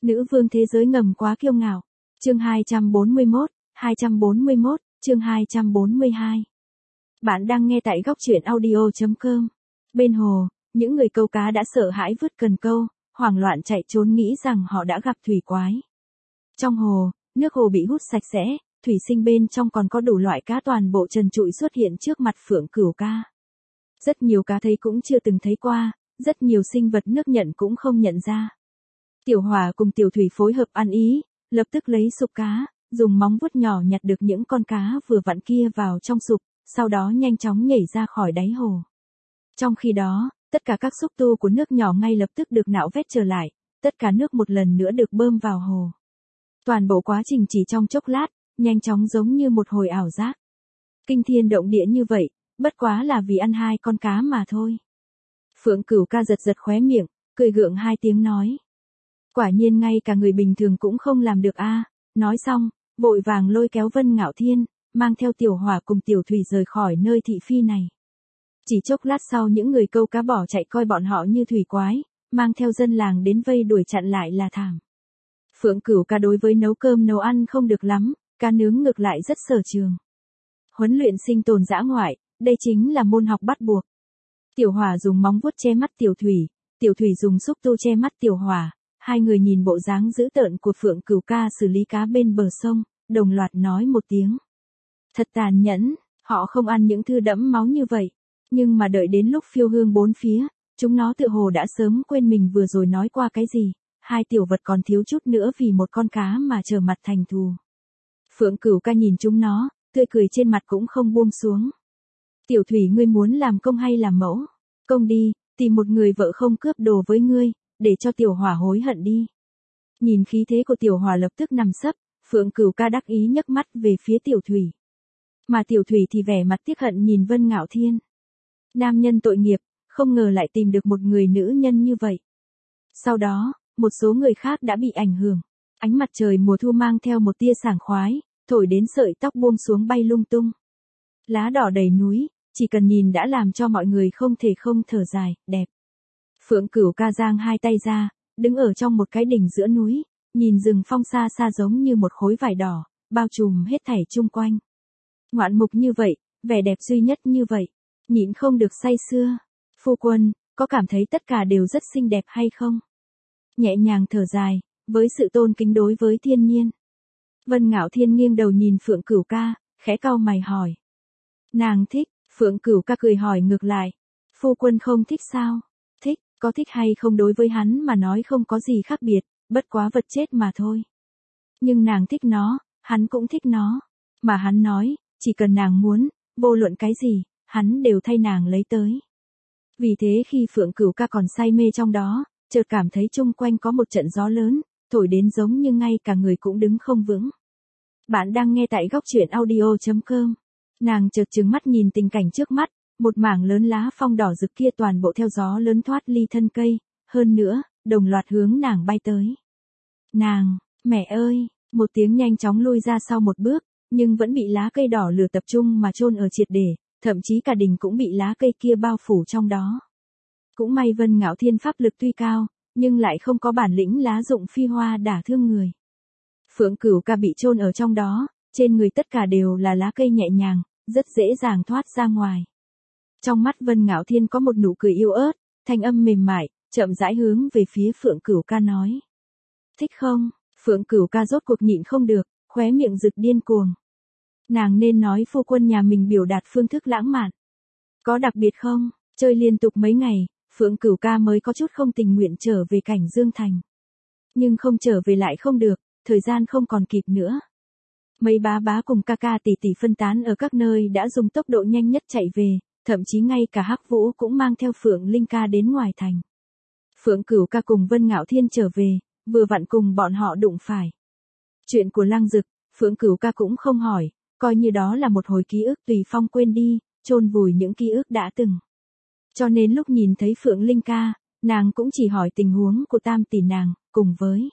Nữ vương thế giới ngầm quá kiêu ngạo. Chương 241, chương 242. Bạn đang nghe tại góc truyện audio.com. Bên hồ, những người câu cá đã sợ hãi vứt cần câu, hoảng loạn chạy trốn nghĩ rằng họ đã gặp thủy quái. Trong hồ, nước hồ bị hút sạch sẽ, thủy sinh bên trong còn có đủ loại cá toàn bộ trần trụi xuất hiện trước mặt Phượng Cửu Ca. Rất nhiều cá thấy cũng chưa từng thấy qua, rất nhiều sinh vật nước nhận cũng không nhận ra. Tiểu Hỏa cùng Tiểu Thủy phối hợp ăn ý, lập tức lấy sụp cá, dùng móng vuốt nhỏ nhặt được những con cá vừa vặn kia vào trong sụp, sau đó nhanh chóng nhảy ra khỏi đáy hồ. Trong khi đó, tất cả các xúc tu của nước nhỏ ngay lập tức được nạo vét trở lại, tất cả nước một lần nữa được bơm vào hồ. Toàn bộ quá trình chỉ trong chốc lát, nhanh chóng giống như một hồi ảo giác. Kinh thiên động địa như vậy, bất quá là vì ăn hai con cá mà thôi. Phượng Cửu Ca giật giật khóe miệng, cười gượng hai tiếng nói. Quả nhiên ngay cả người bình thường cũng không làm được a. Nói xong, vội vàng lôi kéo Vân Ngạo Thiên, mang theo Tiểu Hỏa cùng Tiểu Thủy rời khỏi nơi thị phi này. Chỉ chốc lát sau những người câu cá bỏ chạy coi bọn họ như thủy quái, mang theo dân làng đến vây đuổi chặn lại là thảm. Phượng Cửu Ca đối với nấu cơm nấu ăn không được lắm, cá nướng ngược lại rất sở trường. Huấn luyện sinh tồn dã ngoại, đây chính là môn học bắt buộc. Tiểu Hỏa dùng móng vuốt che mắt Tiểu Thủy dùng xúc tu che mắt Tiểu Hỏa. Hai người nhìn bộ dáng dữ tợn của Phượng Cửu Ca xử lý cá bên bờ sông, đồng loạt nói một tiếng. Thật tàn nhẫn, họ không ăn những thứ đẫm máu như vậy. Nhưng mà đợi đến lúc phiêu hương bốn phía, chúng nó tựa hồ đã sớm quên mình vừa rồi nói qua cái gì. Hai tiểu vật còn thiếu chút nữa vì một con cá mà trở mặt thành thù. Phượng Cửu Ca nhìn chúng nó, tươi cười trên mặt cũng không buông xuống. Tiểu Thủy, ngươi muốn làm công hay làm mẫu? Công đi, tìm một người vợ không cướp đồ với ngươi, để cho Tiểu Hỏa hối hận đi. Nhìn khí thế của Tiểu Hỏa lập tức nằm sấp, Phượng Cửu Ca đắc ý nhấc mắt về phía Tiểu Thủy. Mà Tiểu Thủy thì vẻ mặt tiếc hận nhìn Vân Ngạo Thiên. Nam nhân tội nghiệp, không ngờ lại tìm được một người nữ nhân như vậy. Sau đó, một số người khác đã bị ảnh hưởng. Ánh mặt trời mùa thu mang theo một tia sảng khoái, thổi đến sợi tóc buông xuống bay lung tung. Lá đỏ đầy núi, chỉ cần nhìn đã làm cho mọi người không thể không thở dài, đẹp. Phượng Cửu Ca giang hai tay ra, đứng ở trong một cái đỉnh giữa núi, nhìn rừng phong xa xa giống như một khối vải đỏ, bao trùm hết thảy chung quanh. Ngoạn mục như vậy, vẻ đẹp duy nhất như vậy, nhịn không được say sưa. Phu quân, có cảm thấy tất cả đều rất xinh đẹp hay không? Nhẹ nhàng thở dài, với sự tôn kính đối với thiên nhiên. Vân Ngạo Thiên nghiêng đầu nhìn Phượng Cửu Ca, khẽ cau mày hỏi. Nàng thích, Phượng Cửu Ca cười hỏi ngược lại. Phu quân không thích sao? Thích, có thích hay không đối với hắn mà nói không có gì khác biệt, bất quá vật chết mà thôi. Nhưng nàng thích nó, hắn cũng thích nó. Mà hắn nói, chỉ cần nàng muốn, vô luận cái gì, hắn đều thay nàng lấy tới. Vì thế khi Phượng Cửu Ca còn say mê trong đó, chợt cảm thấy chung quanh có một trận gió lớn, thổi đến giống như ngay cả người cũng đứng không vững. Bạn đang nghe tại góc truyện audio.com. Nàng chợt trừng mắt nhìn tình cảnh trước mắt, một mảng lớn lá phong đỏ rực kia toàn bộ theo gió lớn thoát ly thân cây, hơn nữa, đồng loạt hướng nàng bay tới. Nàng, mẹ ơi, một tiếng nhanh chóng lui ra sau một bước, nhưng vẫn bị lá cây đỏ lửa tập trung mà chôn ở triệt để, thậm chí cả đỉnh cũng bị lá cây kia bao phủ trong đó. Cũng may Vân Ngạo Thiên pháp lực tuy cao, nhưng lại không có bản lĩnh lá dụng phi hoa đả thương người. Phượng Cửu Ca bị chôn ở trong đó, trên người tất cả đều là lá cây nhẹ nhàng, rất dễ dàng thoát ra ngoài. Trong mắt Vân Ngạo Thiên có một nụ cười yêu ớt, thanh âm mềm mại, chậm rãi hướng về phía Phượng Cửu Ca nói. Thích không? Phượng Cửu Ca rốt cuộc nhịn không được, khóe miệng rực điên cuồng. Nàng nên nói phu quân nhà mình biểu đạt phương thức lãng mạn. Có đặc biệt không? Chơi liên tục mấy ngày, Phượng Cửu Ca mới có chút không tình nguyện trở về cảnh Dương Thành. Nhưng không trở về lại không được, thời gian không còn kịp nữa. Mấy bá bá cùng ca ca tỷ tỷ phân tán ở các nơi đã dùng tốc độ nhanh nhất chạy về, thậm chí ngay cả Hắc Vũ cũng mang theo Phượng Linh Ca đến ngoài thành. Phượng Cửu Ca cùng Vân Ngạo Thiên trở về, vừa vặn cùng bọn họ đụng phải. Chuyện của Lăng Dực, Phượng Cửu Ca cũng không hỏi, coi như đó là một hồi ký ức tùy phong quên đi, chôn vùi những ký ức đã từng. Cho nên lúc nhìn thấy Phượng Linh Ca, nàng cũng chỉ hỏi tình huống của tam tỷ nàng, cùng với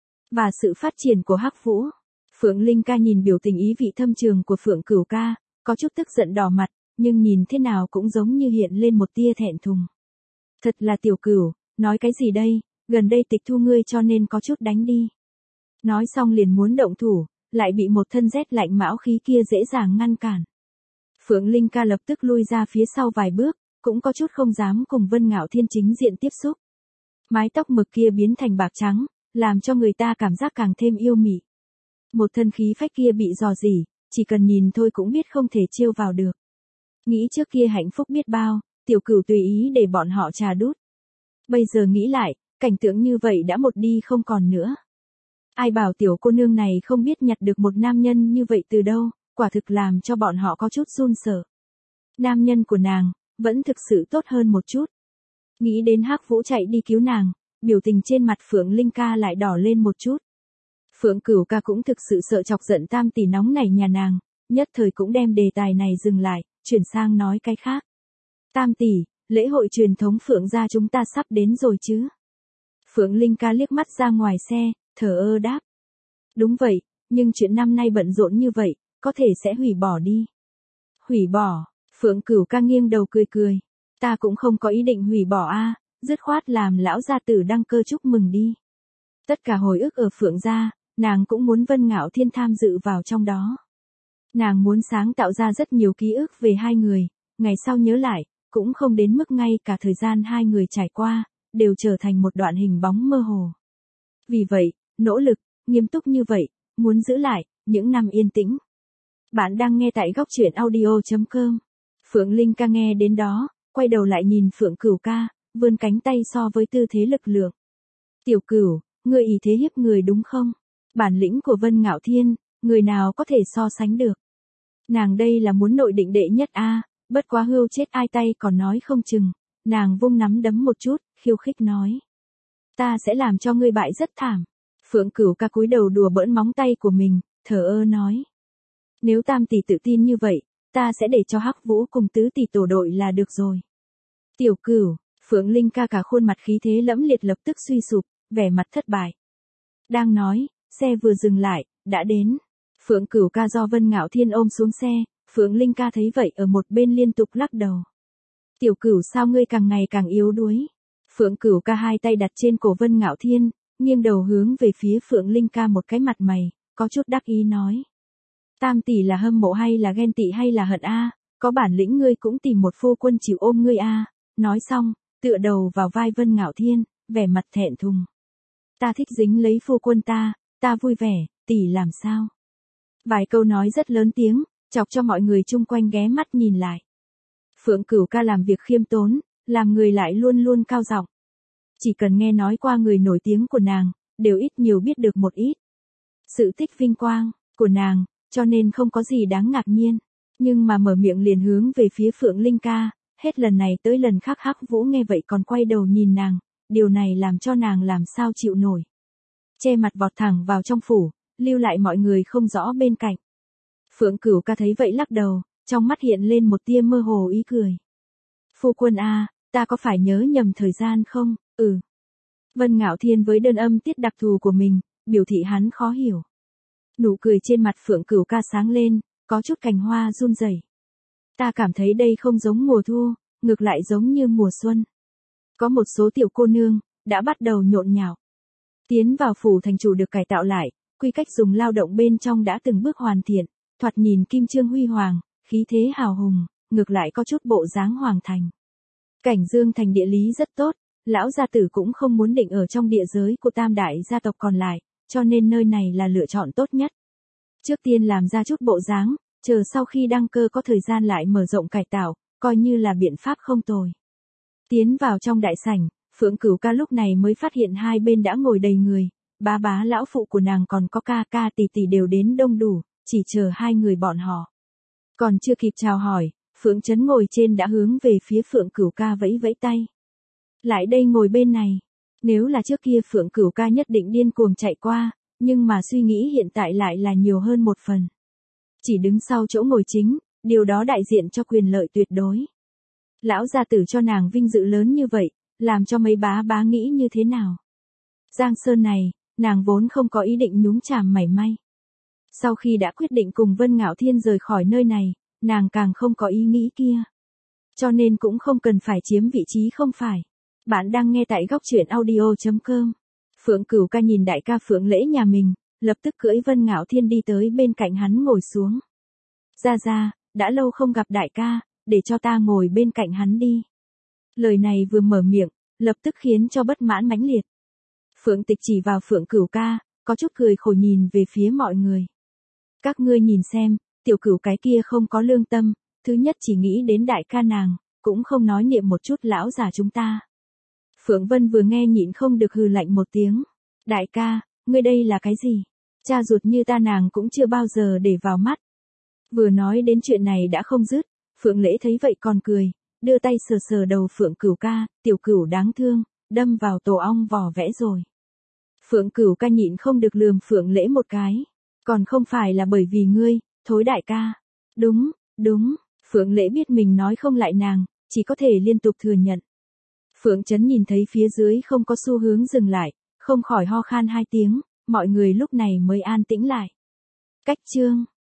và sự phát triển của Hắc Vũ. Phượng Linh Ca nhìn biểu tình ý vị thâm trường của Phượng Cửu Ca, có chút tức giận đỏ mặt, nhưng nhìn thế nào cũng giống như hiện lên một tia thẹn thùng. Thật là tiểu cửu, nói cái gì đây, Gần đây tịch thu ngươi cho nên có chút đánh đi. Nói xong liền muốn động thủ, lại bị một thân rét lạnh mão khí kia dễ dàng ngăn cản. Phượng Linh ca lập tức lui ra phía sau vài bước, cũng có chút không dám cùng Vân Ngạo Thiên chính diện tiếp xúc. Mái tóc mực kia biến thành bạc trắng, làm cho người ta cảm giác càng thêm yêu mị. Một thân khí phách kia bị dò dỉ, chỉ cần nhìn thôi cũng biết không thể trêu vào được. Nghĩ trước kia hạnh phúc biết bao, Tiểu Cửu tùy ý để bọn họ trà đút. Bây giờ nghĩ lại, cảnh tượng như vậy đã một đi không còn nữa. Ai bảo tiểu cô nương này không biết nhặt được một nam nhân như vậy từ đâu, quả thực làm cho bọn họ có chút run sợ. Nam nhân của nàng, vẫn thực sự tốt hơn một chút. Nghĩ đến Hắc Vũ chạy đi cứu nàng, biểu tình trên mặt Phượng Linh ca lại đỏ lên một chút. Phượng Cửu ca cũng thực sự sợ chọc giận tam tỷ nóng nảy nhà nàng, nhất thời cũng đem đề tài này dừng lại, chuyển sang nói cái khác. Tam tỷ, lễ hội truyền thống Phượng gia chúng ta sắp đến rồi chứ? Phượng Linh ca liếc mắt ra ngoài xe, thờ ơ đáp. Đúng vậy, nhưng chuyện năm nay bận rộn như vậy, có thể sẽ hủy bỏ đi. Hủy bỏ, Phượng Cửu ca nghiêng đầu cười cười. Ta cũng không có ý định hủy bỏ a, dứt khoát làm lão gia tử đăng cơ chúc mừng đi. Tất cả hồi ức ở Phượng gia, nàng cũng muốn Vân Ngạo Thiên tham dự vào trong đó. Nàng muốn sáng tạo ra rất nhiều ký ức về hai người, ngày sau nhớ lại, cũng không đến mức ngay cả thời gian hai người trải qua, đều trở thành một đoạn hình bóng mơ hồ. Vì vậy, nỗ lực, nghiêm túc như vậy, muốn giữ lại, những năm yên tĩnh. Bạn đang nghe tại góc truyện audio.com. Phượng Linh ca nghe đến đó, quay đầu lại nhìn Phượng Cửu ca, vươn cánh tay so với tư thế lực lượng. Tiểu Cửu, ngươi ý thế hiếp người đúng không? Bản lĩnh của Vân Ngạo Thiên, người nào có thể so sánh được? Nàng đây là muốn nội định đệ nhất a, bất quá hưu chết ai tay còn nói không chừng. Nàng vung nắm đấm một chút, khiêu khích nói. Ta sẽ làm cho ngươi bại rất thảm. Phượng Cửu ca cúi đầu đùa bỡn móng tay của mình, thờ ơ nói. Nếu tam tỷ tự tin như vậy, ta sẽ để cho Hắc Vũ cùng tứ tỷ tổ đội là được rồi. Tiểu Cửu, Phượng Linh ca cả khuôn mặt khí thế lẫm liệt lập tức suy sụp, vẻ mặt thất bại. Đang nói, xe vừa dừng lại, đã đến. Phượng Cửu ca do Vân Ngạo Thiên ôm xuống xe, Phượng Linh ca thấy vậy ở một bên liên tục lắc đầu. Tiểu Cửu sao ngươi càng ngày càng yếu đuối? Phượng Cửu ca hai tay đặt trên cổ Vân Ngạo Thiên, nghiêng đầu hướng về phía Phượng Linh ca một cái mặt mày, có chút đắc ý nói. Tam tỷ là hâm mộ hay là ghen tị hay là hận a? Có bản lĩnh ngươi cũng tìm một phu quân chịu ôm ngươi a. Nói xong, tựa đầu vào vai Vân Ngạo Thiên, vẻ mặt thẹn thùng. Ta thích dính lấy phu quân ta vui vẻ, tỷ làm sao? Vài câu nói rất lớn tiếng, chọc cho mọi người chung quanh ghé mắt nhìn lại. Phượng Cửu ca làm việc khiêm tốn, làm người lại luôn luôn cao giọng. Chỉ cần nghe nói qua người nổi tiếng của nàng, đều ít nhiều biết được một ít. Sự tích vinh quang của nàng, cho nên không có gì đáng ngạc nhiên. Nhưng mà mở miệng liền hướng về phía Phượng Linh ca, hết lần này tới lần khác Hắc Vũ nghe vậy còn quay đầu nhìn nàng, điều này làm cho nàng làm sao chịu nổi. Che mặt vọt thẳng vào trong phủ, lưu lại mọi người không rõ bên cạnh. Phượng Cửu ca thấy vậy lắc đầu, trong mắt hiện lên một tia mơ hồ ý cười. Phu quân a, ta có phải nhớ nhầm thời gian không? Ừ. Vân Ngạo Thiên với đơn âm tiết đặc thù của mình, biểu thị hắn khó hiểu. Nụ cười trên mặt Phượng Cửu ca sáng lên, có chút cành hoa run rẩy. Ta cảm thấy đây không giống mùa thu, ngược lại giống như mùa xuân. Có một số tiểu cô nương, đã bắt đầu nhộn nhạo. Tiến vào phủ thành chủ được cải tạo lại, quy cách dùng lao động bên trong đã từng bước hoàn thiện, thoạt nhìn kim chương huy hoàng, khí thế hào hùng, ngược lại có chút bộ dáng hoàng thành. Cảnh Dương thành địa lý rất tốt, lão gia tử cũng không muốn định ở trong địa giới của tam đại gia tộc còn lại, cho nên nơi này là lựa chọn tốt nhất. Trước tiên làm ra chút bộ dáng, chờ sau khi đăng cơ có thời gian lại mở rộng cải tạo, coi như là biện pháp không tồi. Tiến vào trong đại sảnh, Phượng Cửu ca lúc này mới phát hiện hai bên đã ngồi đầy người, bá lão phụ của nàng còn có ca tỷ tỷ đều đến đông đủ, chỉ chờ hai người bọn họ. Còn chưa kịp chào hỏi, Phượng Trấn ngồi trên đã hướng về phía Phượng Cửu ca vẫy vẫy tay. Lại đây ngồi bên này. Nếu là trước kia Phượng Cửu ca nhất định điên cuồng chạy qua, nhưng mà suy nghĩ hiện tại lại là nhiều hơn một phần. Chỉ đứng sau chỗ ngồi chính, điều đó đại diện cho quyền lợi tuyệt đối. Lão gia tử cho nàng vinh dự lớn như vậy, làm cho mấy bá nghĩ như thế nào? Giang Sơn này, nàng vốn không có ý định nhúng chàm mảy may. Sau khi đã quyết định cùng Vân Ngạo Thiên rời khỏi nơi này, nàng càng không có ý nghĩ kia. Cho nên cũng không cần phải chiếm vị trí không phải. Bạn đang nghe tại góc truyện audio.com. Phượng Cửu ca nhìn đại ca Phượng Lễ nhà mình, lập tức cưỡi Vân Ngạo Thiên đi tới bên cạnh hắn ngồi xuống. Ra, đã lâu không gặp đại ca, để cho ta ngồi bên cạnh hắn đi. Lời này vừa mở miệng, lập tức khiến cho bất mãn mãnh liệt. Phượng Tịch chỉ vào Phượng Cửu ca, có chút cười khổ nhìn về phía mọi người. Các ngươi nhìn xem, tiểu Cửu cái kia không có lương tâm, thứ nhất chỉ nghĩ đến đại ca nàng, cũng không nói niệm một chút lão già chúng ta. Phượng Vân vừa nghe nhịn không được hừ lạnh một tiếng. Đại ca, ngươi đây là cái gì? Cha ruột như ta nàng cũng chưa bao giờ để vào mắt. Vừa nói đến chuyện này đã không dứt, Phượng Lễ thấy vậy còn cười, đưa tay sờ sờ đầu Phượng Cửu ca, tiểu Cửu đáng thương, đâm vào tổ ong vỏ vẽ rồi. Phượng Cửu ca nhịn không được lườm Phượng Lễ một cái. Còn không phải là bởi vì ngươi, thối đại ca. Đúng, Phượng Lễ biết mình nói không lại nàng, chỉ có thể liên tục thừa nhận. Phượng Trấn nhìn thấy phía dưới không có xu hướng dừng lại, không khỏi ho khan 2 tiếng, mọi người lúc này mới an tĩnh lại. Cách chương